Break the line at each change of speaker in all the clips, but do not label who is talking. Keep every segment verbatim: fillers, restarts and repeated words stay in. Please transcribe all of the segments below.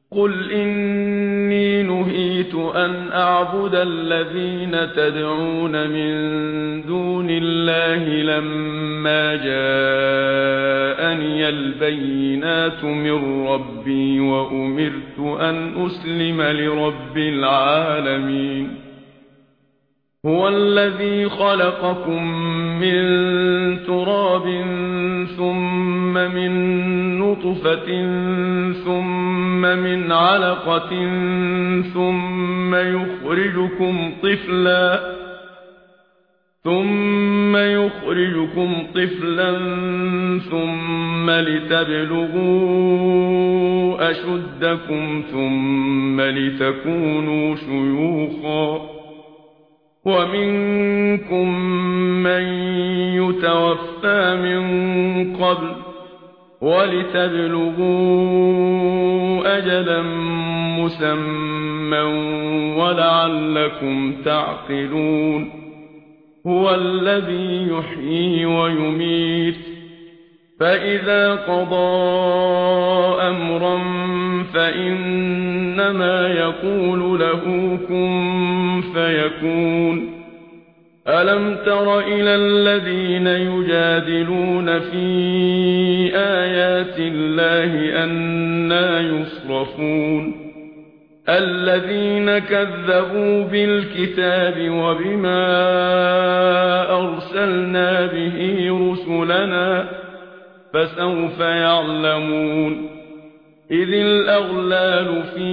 قل إني نهيت أن أعبد الذين تدعون من دون الله لما جاءني البينات من ربي وأمرت أن أسلم لرب العالمين هو الذي خلقكم من تراب ثم من نطفة ثم من علقة ثم يخرجكم طفلا ثم يخرجكم طفلا ثم لتبلغوا أشدكم ثم لتكونوا شيوخا ومنكم من يتوفى من قبل ولتبلغوا أجلا مسمى ولعلكم تعقلون هو الذي يحيي ويميت فإذا قضى أمرا فإنما يقول له كن فيكون ألم تر إلى الذين يجادلون في آيات الله أنى يصرفون الذين كذبوا بالكتاب وبما أرسلنا به رسلنا فسوف يعلمون إذ الأغلال في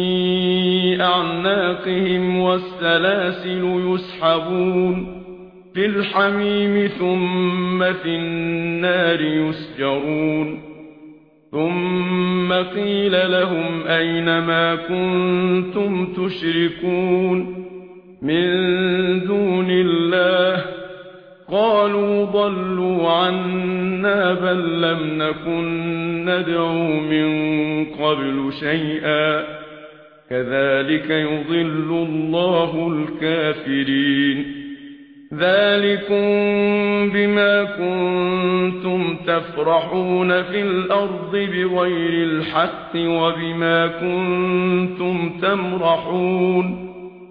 أعناقهم والسلاسل يسحبون في الحميم ثم في النار يسجرون ثم قيل لهم أين ما كنتم تشركون من دون الله قالوا ضلوا عنا بل لم نكن ندعو من قبل شيئا كذلك يضل الله الكافرين ذلكم بما كنتم تفرحون في الأرض بغير الحق وبما كنتم تمرحون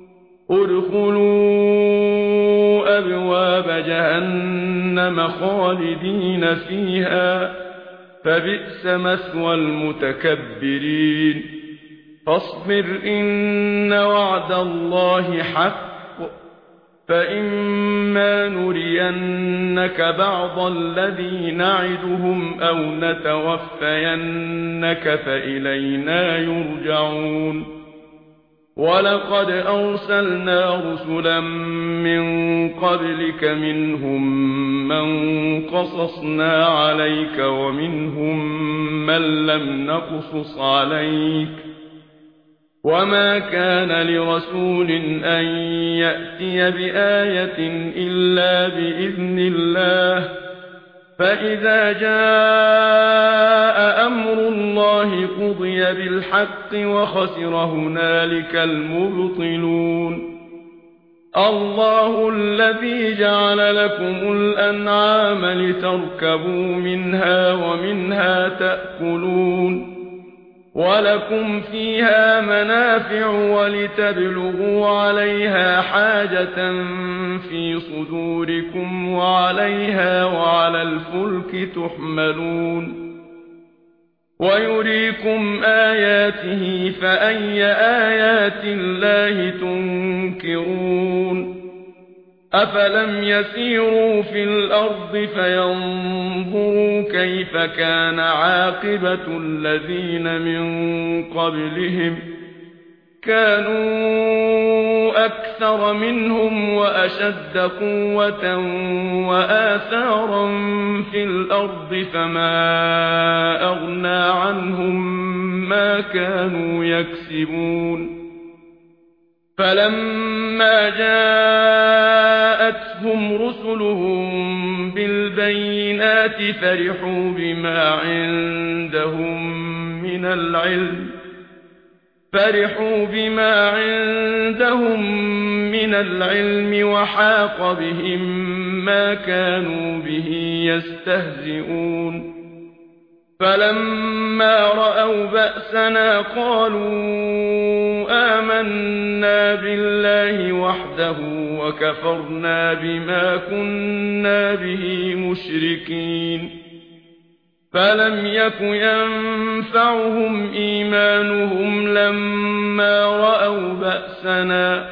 ادخلوا أبواب جهنم خالدين فيها فبئس مثوى المتكبرين فاصبر إن وعد الله حق فإما نرينك بعض الذي نعدهم أو نتوفينك فإلينا يرجعون ولقد أرسلنا رسلا من قبلك منهم من قصصنا عليك ومنهم من لم نقصص عليك وما كان لرسول أن يأتي بآية إلا بإذن الله فإذا جاء أمر الله قضي بالحق وخسر هنالك المبطلون الله الذي جعل لكم الأنعام لتركبوا منها ومنها تأكلون ولكم فيها منافع ولتبلغوا عليها حاجة في صدوركم وعليها وعلى الفلك تحملون ويريكم آياته فأي آيات الله تنكرون أفلم يسيروا في الأرض فينظروا كيف كان عاقبة الذين من قبلهم كانوا أكثر منهم وأشد قوة وآثارا في الأرض فما أغنى عنهم ما كانوا يكسبون فلما جاءتهم رسلهم بالبينات فرحوا بما عندهم من العلم فرحوا بما عندهم من العلم وحاق بهم ما كانوا به يستهزئون فلما فلما رأوا بأسنا قالوا آمنا بالله وحده وكفرنا بما كنا به مشركين فلم يك ينفعهم إيمانهم لما رأوا بأسنا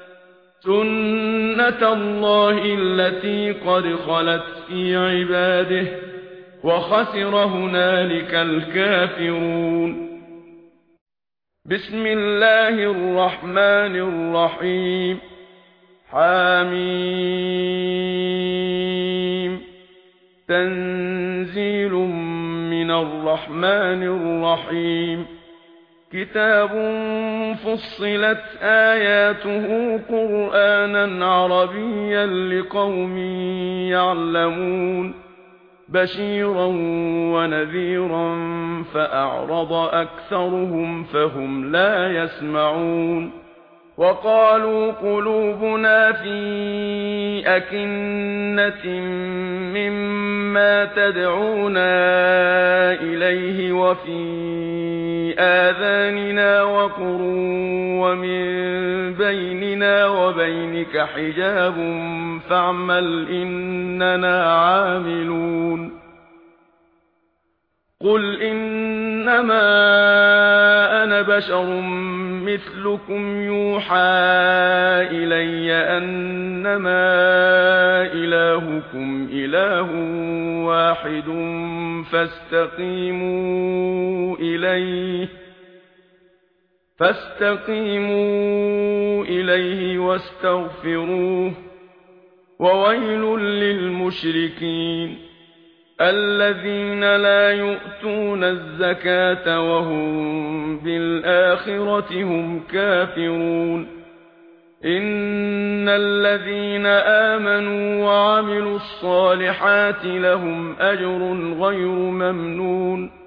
سنة الله التي قد خلت في عباده وخسر هنالك الكافرون. بسم الله الرحمن الرحيم. حميم. تنزيل من الرحمن الرحيم. كتاب فصلت آياته قرآنا عربيا لقوم يعلمون بشيرا ونذيرا فأعرض أكثرهم فهم لا يسمعون وقالوا قلوبنا في أكنة مما تدعونا إليه وفي آذاننا وقر ومن بيننا وبينك حجاب فاعمل إننا عاملون قل إنما أنا بشر مثلكم يوحى إلي أنما إلهكم إله واحد فاستقيموا إليه فاستقيموا إليه واستغفروه وويل للمشركين الذين لا يؤتون الزكاة وهم بالآخرة هم كافرون إن الذين آمنوا وعملوا الصالحات لهم أجر غير ممنون